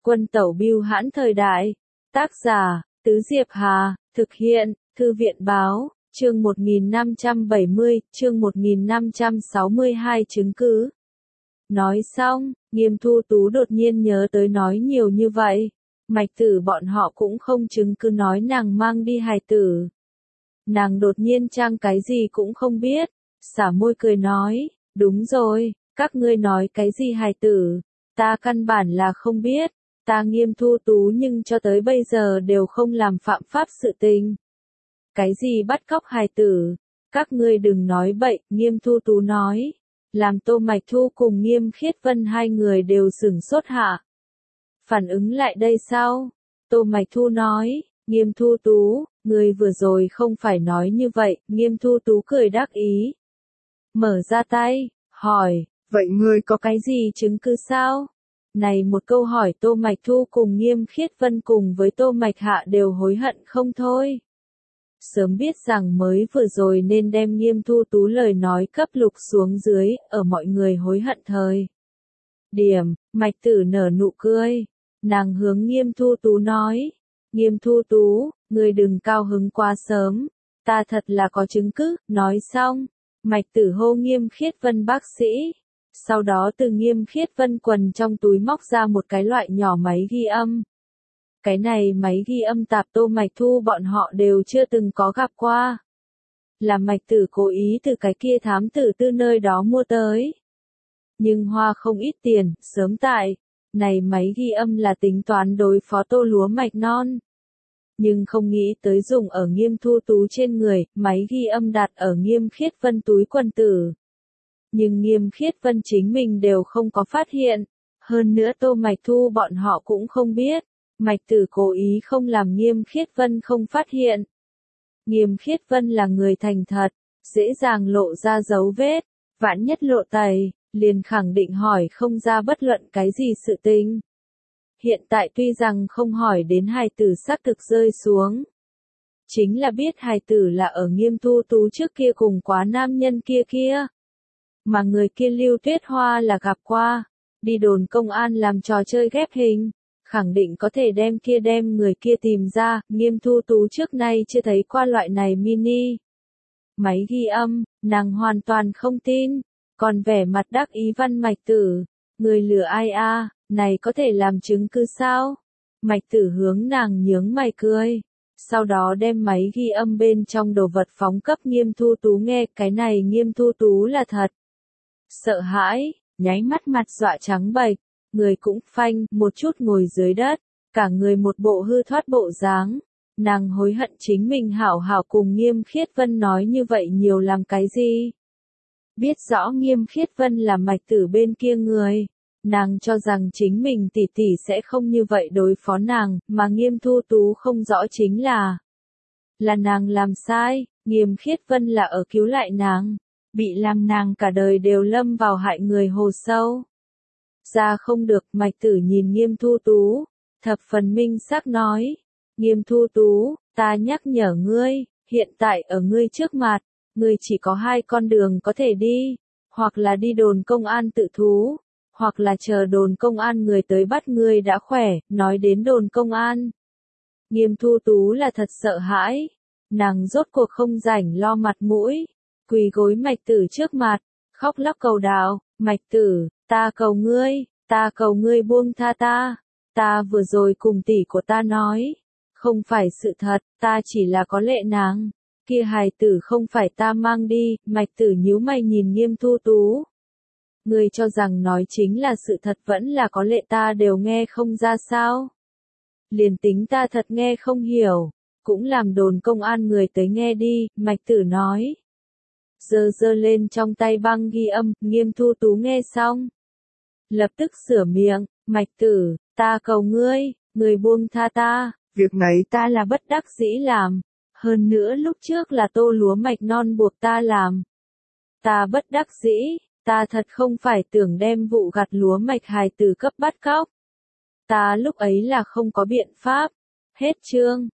Quân tẩu bưu hãn thời đại. Tác giả, Tứ Diệp Hà, thực hiện, Thư viện báo, chương 1570, chương 1562 chứng cứ. Nói xong, Nghiêm Thu Tú đột nhiên nhớ tới nói nhiều như vậy. Mạch Tử bọn họ cũng không chứng cứ nói nàng mang đi hài tử. Nàng đột nhiên trang cái gì cũng không biết, xả môi cười nói, đúng rồi, các ngươi nói cái gì hài tử, ta căn bản là không biết, ta Nghiêm Thu Tú nhưng cho tới bây giờ đều không làm phạm pháp sự tình. Cái gì bắt cóc hài tử, các ngươi đừng nói bậy, Nghiêm Thu Tú nói, làm Tô Mạch Thu cùng Nghiêm Khiết Vân hai người đều sửng sốt hạ. Phản ứng lại đây sao? Tô Mạch Thu nói, Nghiêm Thu Tú, ngươi vừa rồi không phải nói như vậy, Nghiêm Thu Tú cười đắc ý. Mở ra tay, hỏi, vậy ngươi có cái gì chứng cứ sao? Này một câu hỏi Tô Mạch Thu cùng Nghiêm Khiết Vân cùng với Tô Mạch Hạ đều hối hận không thôi. Sớm biết rằng mới vừa rồi nên đem Nghiêm Thu Tú lời nói cấp lục xuống dưới, ở mọi người hối hận thời điểm, Mạch Tử nở nụ cười, nàng hướng Nghiêm Thu Tú nói, Nghiêm Thu Tú, ngươi đừng cao hứng quá sớm, ta thật là có chứng cứ, nói xong, Mạch Tử hô Nghiêm Khiết Vân bác sĩ, sau đó từ Nghiêm Khiết Vân quần trong túi móc ra một cái loại nhỏ máy ghi âm. Cái này máy ghi âm tạp Tô Mạch Thu bọn họ đều chưa từng có gặp qua. Là Mạch Tử cố ý từ cái kia thám tử tư nơi đó mua tới. Nhưng hoa không ít tiền, sớm tại, này máy ghi âm là tính toán đối phó Tô lúa mạch non. Nhưng không nghĩ tới dùng ở Nghiêm Thu Tú trên người, máy ghi âm đặt ở Nghiêm Khiết Vân túi quần tử. Nhưng Nghiêm Khiết Vân chính mình đều không có phát hiện. Hơn nữa Tô Mạch Thu bọn họ cũng không biết. Mạch Tử cố ý không làm Nghiêm Khiết Vân không phát hiện. Nghiêm Khiết Vân là người thành thật, dễ dàng lộ ra dấu vết, vạn nhất lộ tẩy, liền khẳng định hỏi không ra bất luận cái gì sự tình. Hiện tại tuy rằng không hỏi đến hài tử xác thực rơi xuống, chính là biết hài tử là ở Nghiêm Thu Tú trước kia cùng quá nam nhân kia. Mà người kia Lưu Tuyết Hoa là gặp qua, đi đồn công an làm trò chơi ghép hình. Khẳng định có thể đem người kia tìm ra, Nghiêm Thu Tú trước nay chưa thấy qua loại này mini. Máy ghi âm, nàng hoàn toàn không tin, còn vẻ mặt đắc ý văn Mạch Tử, người lừa ai a, này có thể làm chứng cứ sao? Mạch Tử hướng nàng nhướng mày cười, sau đó đem máy ghi âm bên trong đồ vật phóng cấp Nghiêm Thu Tú nghe, cái này Nghiêm Thu Tú là thật. Sợ hãi, nháy mắt mặt dọa trắng bệch. Người cũng phanh, một chút ngồi dưới đất, cả người một bộ hư thoát bộ dáng. Nàng hối hận chính mình hảo hảo cùng Nghiêm Khiết Vân nói như vậy nhiều làm cái gì. Biết rõ Nghiêm Khiết Vân là Mạch Tử bên kia người. Nàng cho rằng chính mình tỷ tỷ sẽ không như vậy đối phó nàng, mà Nghiêm Thu Tú không rõ chính là nàng làm sai, Nghiêm Khiết Vân là ở cứu lại nàng, bị làm nàng cả đời đều lâm vào hại người hồ sâu. Ra không được, Mạch Tử nhìn Nghiêm Thu Tú, thập phần minh xác nói, Nghiêm Thu Tú, ta nhắc nhở ngươi, hiện tại ở ngươi trước mặt, ngươi chỉ có hai con đường có thể đi, hoặc là đi đồn công an tự thú, hoặc là chờ đồn công an người tới bắt ngươi đã khỏe, nói đến đồn công an. Nghiêm Thu Tú là thật sợ hãi, nàng rốt cuộc không rảnh lo mặt mũi, quỳ gối Mạch Tử trước mặt, khóc lóc cầu đạo, Mạch Tử, ta cầu ngươi buông tha ta vừa rồi cùng tỷ của ta nói, không phải sự thật, ta chỉ là có lệ nàng, kia hài tử không phải ta mang đi, Mạch Tử nhíu mày nhìn Nghiêm Thu Tú. Ngươi cho rằng nói chính là sự thật vẫn là có lệ ta đều nghe không ra sao. Liền tính ta thật nghe không hiểu, cũng làm đồn công an người tới nghe đi, Mạch Tử nói. Giơ lên trong tay băng ghi âm, Nghiêm Thu Tú nghe xong. Lập tức sửa miệng, Mạch Tử, ta cầu ngươi, ngươi buông tha ta, việc này ta là bất đắc dĩ làm, hơn nữa lúc trước là Tô lúa mạch non buộc ta làm. Ta bất đắc dĩ, ta thật không phải tưởng đem vụ gặt lúa mạch hài tử cấp bắt cóc. Ta lúc ấy là không có biện pháp. Hết chương.